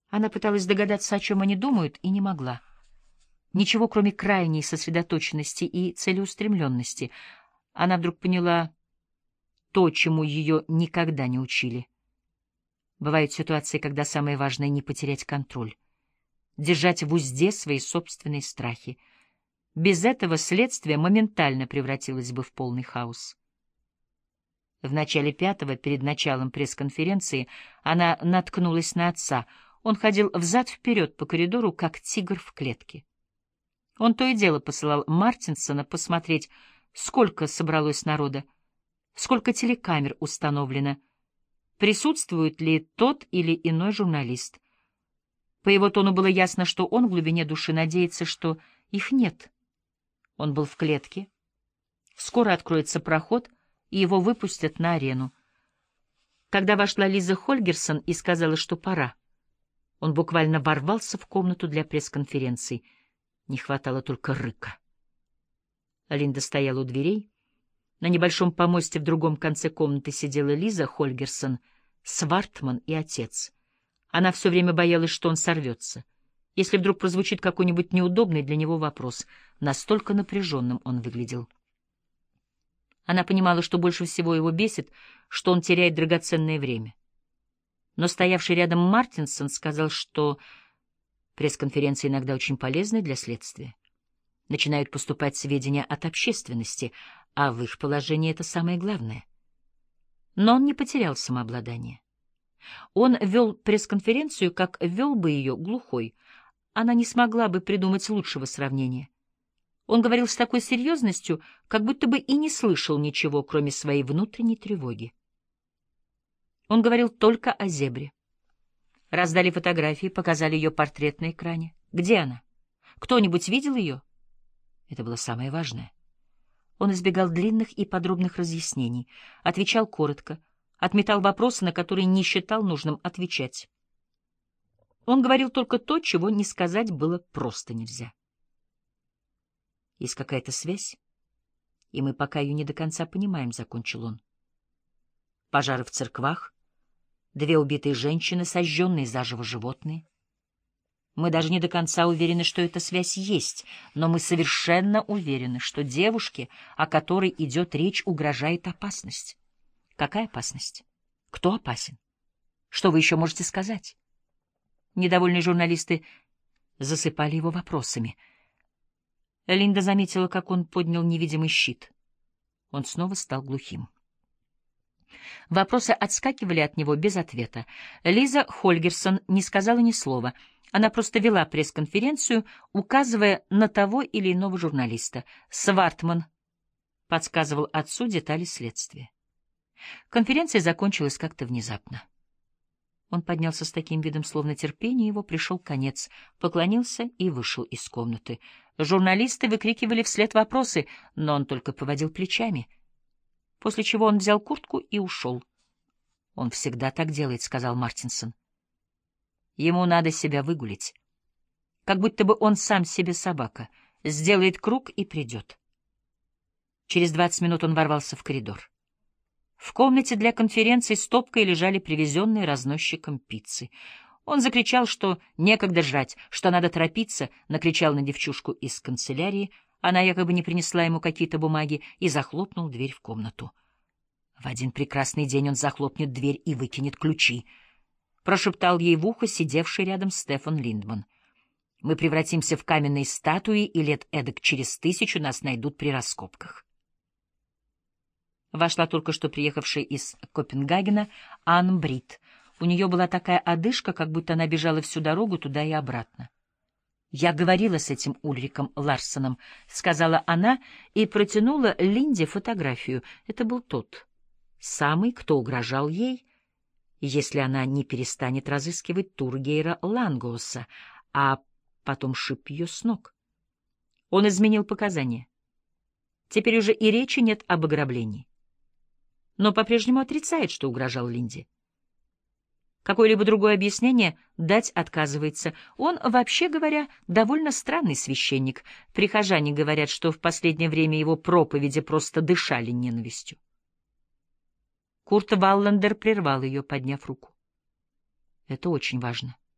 Она пыталась догадаться, о чем они думают, и не могла. Ничего, кроме крайней сосредоточенности и целеустремленности. Она вдруг поняла то, чему ее никогда не учили. Бывают ситуации, когда самое важное — не потерять контроль, держать в узде свои собственные страхи. Без этого следствие моментально превратилось бы в полный хаос. В начале пятого, перед началом пресс-конференции, она наткнулась на отца. Он ходил взад-вперед по коридору, как тигр в клетке. Он то и дело посылал Мартинсона посмотреть, сколько собралось народа, сколько телекамер установлено, присутствует ли тот или иной журналист. По его тону было ясно, что он в глубине души надеется, что их нет. Он был в клетке. Скоро откроется проход, и его выпустят на арену. Когда вошла Лиза Хольгерсон и сказала, что пора, он буквально ворвался в комнату для пресс-конференций. Не хватало только рыка. Линда стояла у дверей. На небольшом помосте в другом конце комнаты сидела Лиза Хольгерсон, Свартман и отец. Она все время боялась, что он сорвется. Если вдруг прозвучит какой-нибудь неудобный для него вопрос, настолько напряженным он выглядел. Она понимала, что больше всего его бесит, что он теряет драгоценное время. Но стоявший рядом Мартинсон сказал, что пресс-конференции иногда очень полезны для следствия. Начинают поступать сведения от общественности, а в их положении это самое главное. Но он не потерял самообладание. Он вел пресс-конференцию, как вел бы ее глухой. Она не смогла бы придумать лучшего сравнения. Он говорил с такой серьезностью, как будто бы и не слышал ничего, кроме своей внутренней тревоги. Он говорил только о зебре. Раздали фотографии, показали ее портрет на экране. Где она? Кто-нибудь видел ее? Это было самое важное. Он избегал длинных и подробных разъяснений, отвечал коротко, отметал вопросы, на которые не считал нужным отвечать. Он говорил только то, чего не сказать было просто нельзя. Есть какая-то связь, и мы пока ее не до конца понимаем, — закончил он. Пожары в церквах, 2 убитые женщины, сожженные заживо животные. Мы даже не до конца уверены, что эта связь есть, но мы совершенно уверены, что девушке, о которой идет речь, угрожает опасность. Какая опасность? Кто опасен? Что вы еще можете сказать? Недовольные журналисты засыпали его вопросами. Линда заметила, как он поднял невидимый щит. Он снова стал глухим. Вопросы отскакивали от него без ответа. Лиза Хольгерсон не сказала ни слова. Она просто вела пресс-конференцию, указывая на того или иного журналиста. Свартман подсказывал отцу детали следствия. Конференция закончилась как-то внезапно. Он поднялся с таким видом, словно терпению его пришел конец, поклонился и вышел из комнаты. Журналисты выкрикивали вслед вопросы, но он только поводил плечами. После чего он взял куртку и ушел. — Он всегда так делает, — сказал Мартинсон. Ему надо себя выгулить. Как будто бы он сам себе собака. Сделает круг и придет. Через 20 минут он ворвался в коридор. В комнате для конференций стопкой лежали привезенные разносчиком пиццы. Он закричал, что некогда жрать, что надо торопиться, накричал на девчушку из канцелярии. Она якобы не принесла ему какие-то бумаги и захлопнул дверь в комнату. В один прекрасный день он захлопнет дверь и выкинет ключи, — прошептал ей в ухо сидевший рядом Стефан Линдман. Мы превратимся в каменные статуи, и лет эдак через 1000 нас найдут при раскопках. Вошла только что приехавшая из Копенгагена Анн Брит. У нее была такая одышка, как будто она бежала всю дорогу туда и обратно. «Я говорила с этим Ульриком Ларсеном», — сказала она и протянула Линде фотографию. Это был тот самый, кто угрожал ей, если она не перестанет разыскивать Тургейра Лангоса, а потом шиб ее с ног. Он изменил показания. Теперь уже и речи нет об ограблении. Но по-прежнему отрицает, что угрожал Линде. Какое-либо другое объяснение дать отказывается. Он, вообще говоря, довольно странный священник. Прихожане говорят, что в последнее время его проповеди просто дышали ненавистью. Курт Валлендер прервал ее, подняв руку. Это очень важно.